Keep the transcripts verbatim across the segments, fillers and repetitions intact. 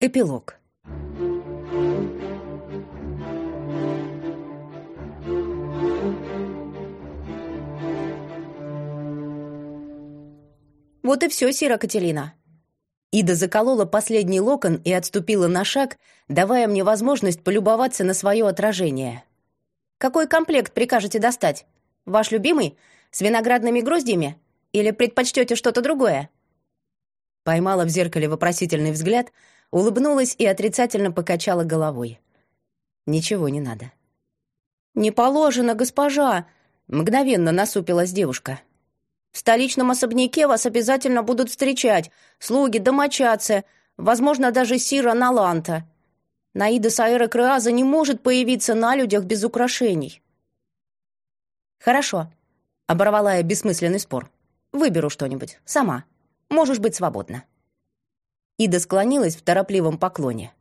Эпилог. Вот и все, Сира Кателина. Ида заколола последний локон и отступила на шаг, давая мне возможность полюбоваться на свое отражение. Какой комплект прикажете достать? Ваш любимый? С виноградными гроздьями? Или предпочтете что-то другое? Поймала в зеркале вопросительный взгляд, улыбнулась и отрицательно покачала головой. Ничего не надо. «Не положено, госпожа!» — мгновенно насупилась девушка. «В столичном особняке вас обязательно будут встречать слуги, домочадцы, возможно, даже Сира Наланта. Наида Саэра Креаза не может появиться на людях без украшений». «Хорошо», — оборвала я бессмысленный спор. «Выберу что-нибудь. Сама. Можешь быть свободна». Ида склонилась в торопливом поклоне.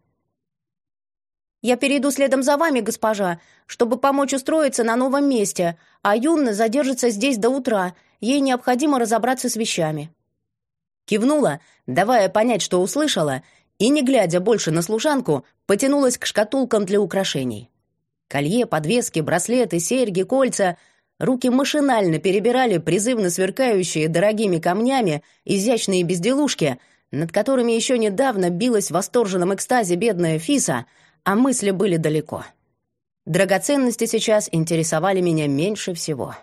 «Я перейду следом за вами, госпожа, чтобы помочь устроиться на новом месте, а Юнна задержится здесь до утра. Ей необходимо разобраться с вещами». Кивнула, давая понять, что услышала, и, не глядя больше на служанку, потянулась к шкатулкам для украшений. Колье, подвески, браслеты, серьги, кольца. Руки машинально перебирали призывно сверкающие дорогими камнями изящные безделушки, над которыми еще недавно билась в восторженном экстазе бедная Фиса, а мысли были далеко. Драгоценности сейчас интересовали меня меньше всего.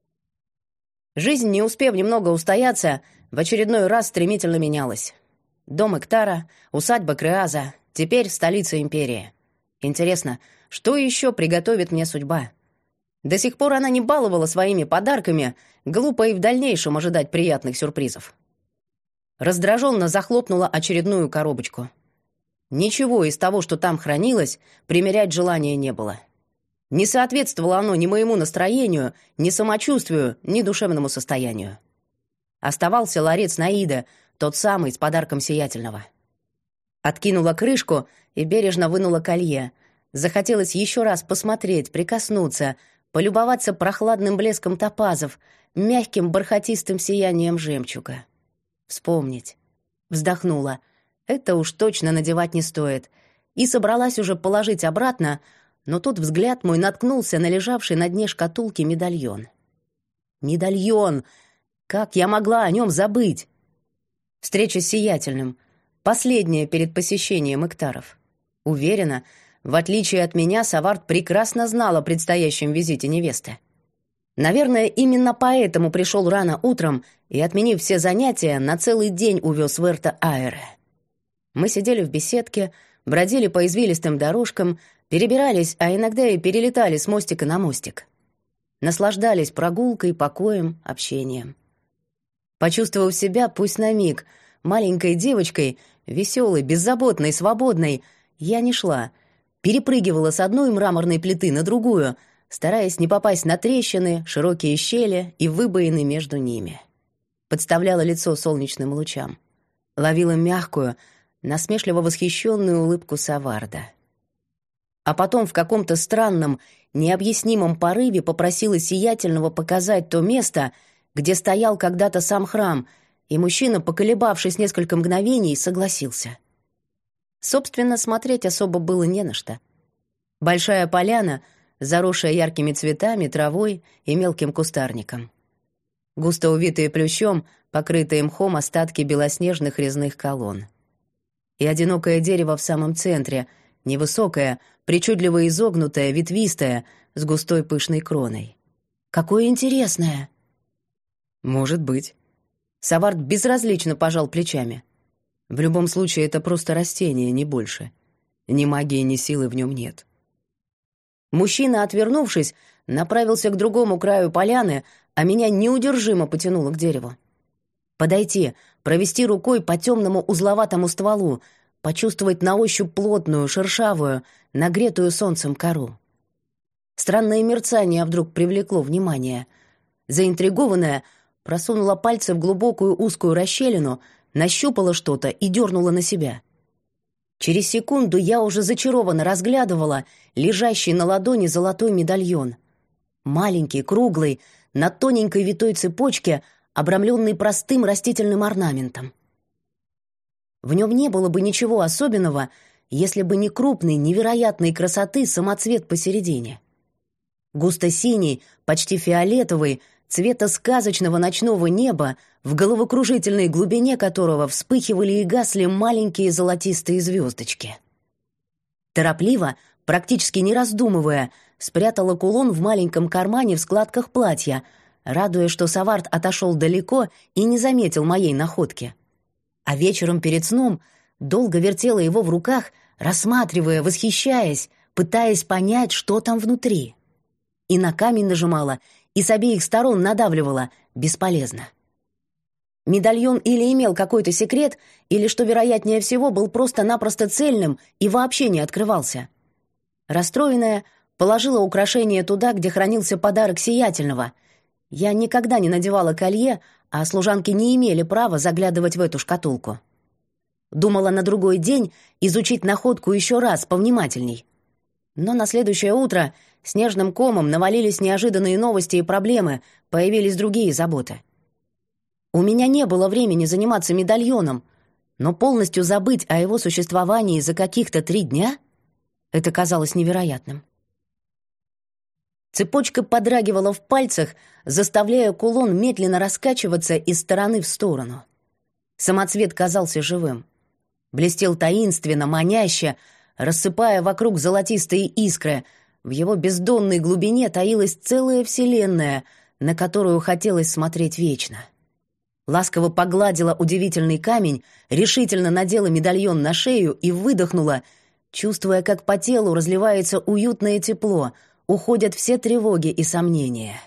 Жизнь, не успев немного устояться, в очередной раз стремительно менялась. Дом Эктара, усадьба Креаза, теперь столица империи. Интересно, что еще приготовит мне судьба? До сих пор она не баловала своими подарками, глупо и в дальнейшем ожидать приятных сюрпризов. Раздраженно захлопнула очередную коробочку. Ничего из того, что там хранилось, примерять желания не было. Не соответствовало оно ни моему настроению, ни самочувствию, ни душевному состоянию. Оставался ларец Наида, тот самый с подарком сиятельного. Откинула крышку и бережно вынула колье. Захотелось еще раз посмотреть, прикоснуться, полюбоваться прохладным блеском топазов, мягким бархатистым сиянием жемчуга. Вспомнить. Вздохнула. Это уж точно надевать не стоит. И собралась уже положить обратно, но тут взгляд мой наткнулся на лежавший на дне шкатулки медальон. Медальон! Как я могла о нем забыть? Встреча с сиятельным. Последняя перед посещением Эктаров. Уверена, в отличие от меня, Савард прекрасно знал о предстоящем визите невесты. Наверное, именно поэтому пришел рано утром и, отменив все занятия, на целый день увез в Эрта-Аэре. Мы сидели в беседке, бродили по извилистым дорожкам, перебирались, а иногда и перелетали с мостика на мостик. Наслаждались прогулкой, покоем, общением. Почувствовав себя, пусть на миг, маленькой девочкой, веселой, беззаботной, свободной, я не шла, перепрыгивала с одной мраморной плиты на другую, стараясь не попасть на трещины, широкие щели и выбоины между ними. Подставляла лицо солнечным лучам. Ловила мягкую, насмешливо восхищенную улыбку Саварда. А потом в каком-то странном, необъяснимом порыве попросила сиятельного показать то место, где стоял когда-то сам храм, и мужчина, поколебавшись несколько мгновений, согласился. Собственно, смотреть особо было не на что. Большая поляна, заросшая яркими цветами, травой и мелким кустарником. Густо увитые плющом, покрытые мхом остатки белоснежных резных колонн. И одинокое дерево в самом центре, невысокое, причудливо изогнутое, ветвистое, с густой пышной кроной. Какое интересное! Может быть. Савард безразлично пожал плечами. В любом случае, это просто растение, не больше. Ни магии, ни силы в нем нет. Мужчина, отвернувшись, направился к другому краю поляны, а меня неудержимо потянуло к дереву. Подойти, провести рукой по темному узловатому стволу, почувствовать на ощупь плотную, шершавую, нагретую солнцем кору. Странное мерцание вдруг привлекло внимание. Заинтригованная, просунула пальцы в глубокую узкую расщелину, нащупала что-то и дернула на себя. Через секунду я уже зачарованно разглядывала лежащий на ладони золотой медальон. Маленький, круглый, на тоненькой витой цепочке, обрамленный простым растительным орнаментом. В нем не было бы ничего особенного, если бы не крупный, невероятной красоты самоцвет посередине. Густо-синий, почти фиолетовый, цвета сказочного ночного неба, в головокружительной глубине которого вспыхивали и гасли маленькие золотистые звездочки. Торопливо, практически не раздумывая, спрятала кулон в маленьком кармане в складках платья, радуясь, что Саварт отошел далеко и не заметил моей находки. А вечером перед сном долго вертела его в руках, рассматривая, восхищаясь, пытаясь понять, что там внутри. И на камень нажимала, и с обеих сторон надавливала. Бесполезно. Медальон или имел какой-то секрет, или, что вероятнее всего, был просто-напросто цельным и вообще не открывался. Расстроенная, положила украшение туда, где хранился подарок сиятельного. Я никогда не надевала колье, а служанки не имели права заглядывать в эту шкатулку. Думала на другой день изучить находку еще раз повнимательней. Но на следующее утро снежным комом навалились неожиданные новости и проблемы, появились другие заботы. У меня не было времени заниматься медальоном, но полностью забыть о его существовании за каких-то три дня — это казалось невероятным. Цепочка подрагивала в пальцах, заставляя кулон медленно раскачиваться из стороны в сторону. Самоцвет казался живым. Блестел таинственно, маняще, рассыпая вокруг золотистые искры. В его бездонной глубине таилась целая вселенная, на которую хотелось смотреть вечно. Ласково погладила удивительный камень, решительно надела медальон на шею и выдохнула, чувствуя, как по телу разливается уютное тепло, уходят все тревоги и сомнения.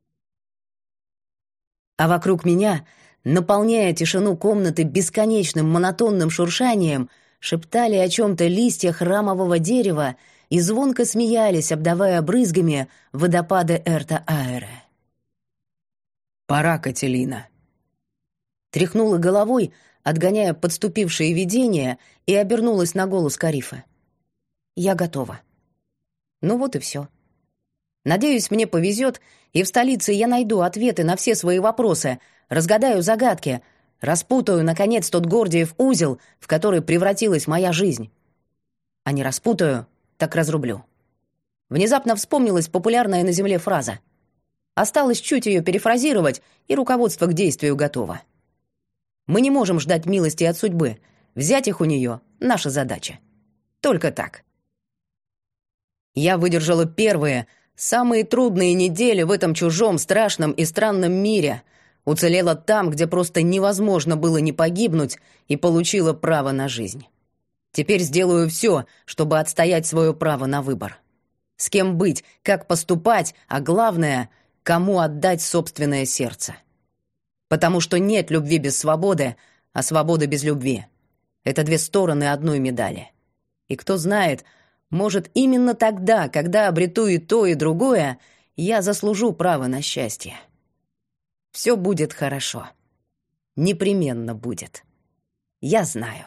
А вокруг меня, наполняя тишину комнаты бесконечным монотонным шуршанием, шептали о чем-то листья храмового дерева и звонко смеялись, обдавая брызгами водопады Эрта-Аэре. «Пора, Кателина!» Тряхнула головой, отгоняя подступившие видения, и обернулась на голос Карифа. «Я готова». Ну вот и все. Надеюсь, мне повезет, и в столице я найду ответы на все свои вопросы, разгадаю загадки, распутаю, наконец, тот Гордиев узел, в который превратилась моя жизнь. А не распутаю, так разрублю. Внезапно вспомнилась популярная на земле фраза. Осталось чуть ее перефразировать, и руководство к действию готово. Мы не можем ждать милости от судьбы. Взять их у нее — наша задача. Только так. Я выдержала первые, самые трудные недели в этом чужом, страшном и странном мире. Уцелела там, где просто невозможно было не погибнуть, и получила право на жизнь. Теперь сделаю все, чтобы отстоять свое право на выбор. С кем быть, как поступать, а главное, кому отдать собственное сердце. Потому что нет любви без свободы, а свобода без любви. Это две стороны одной медали. И кто знает, может, именно тогда, когда обрету и то, и другое, я заслужу право на счастье. Все будет хорошо. Непременно будет. Я знаю.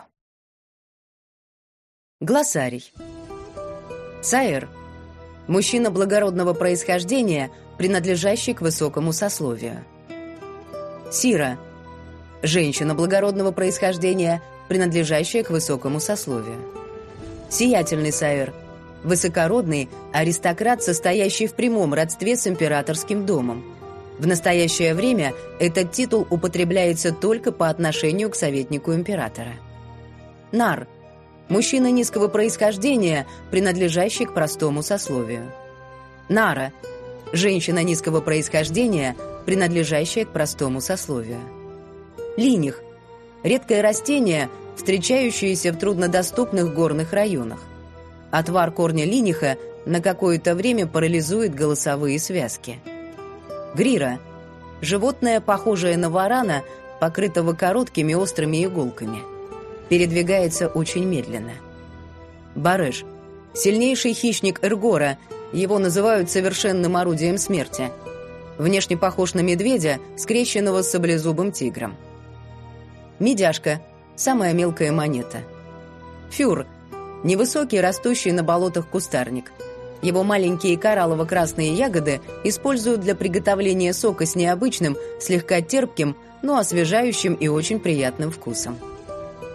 Глоссарий. Саэр. Мужчина благородного происхождения, принадлежащий к высокому сословию. Сира. Женщина благородного происхождения, принадлежащая к высокому сословию. Сиятельный Саэр. Высокородный аристократ, состоящий в прямом родстве с императорским домом. В настоящее время этот титул употребляется только по отношению к советнику императора. Нар. Мужчина низкого происхождения, принадлежащий к простому сословию. Нара. Женщина низкого происхождения, принадлежащая к простому сословию. Линих. Редкое растение, встречающееся в труднодоступных горных районах. Отвар корня линиха на какое-то время парализует голосовые связки. Грира. Животное, похожее на варана, покрытого короткими острыми иголками. Передвигается очень медленно. Бареш. Сильнейший хищник Эргора, его называют совершенным орудием смерти. Внешне похож на медведя, скрещенного с саблезубым тигром. Медяшка. Самая мелкая монета. Фюр. Невысокий, растущий на болотах кустарник. Его маленькие кораллово-красные ягоды используют для приготовления сока с необычным, слегка терпким, но освежающим и очень приятным вкусом.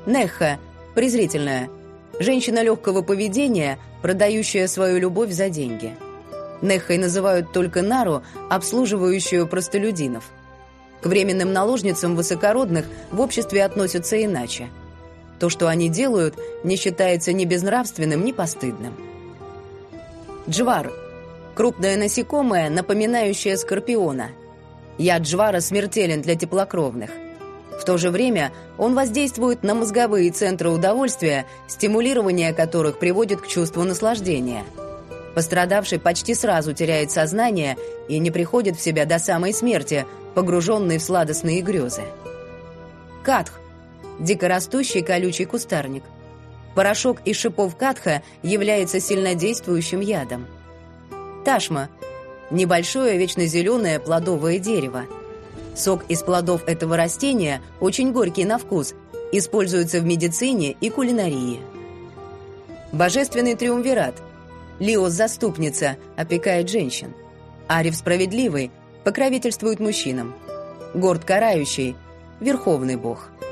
Нехха, презрительная, женщина легкого поведения, продающая свою любовь за деньги. Неххой называют только Нару, обслуживающую простолюдинов. К временным наложницам высокородных в обществе относятся иначе. То, что они делают, не считается ни безнравственным, ни постыдным. Джвар – крупное насекомое, напоминающее скорпиона. Яд джвара смертелен для теплокровных. В то же время он воздействует на мозговые центры удовольствия, стимулирование которых приводит к чувству наслаждения. Пострадавший почти сразу теряет сознание и не приходит в себя до самой смерти, погруженный в сладостные грезы. Катх – дикорастущий колючий кустарник. Порошок из шипов катха является сильнодействующим ядом. Ташма – небольшое вечно зеленое плодовое дерево. Сок из плодов этого растения очень горький на вкус, используется в медицине и кулинарии. Божественный триумвират. Лиос – заступница, опекает женщин. Арев справедливый, покровительствует мужчинам. Горд карающий, верховный бог.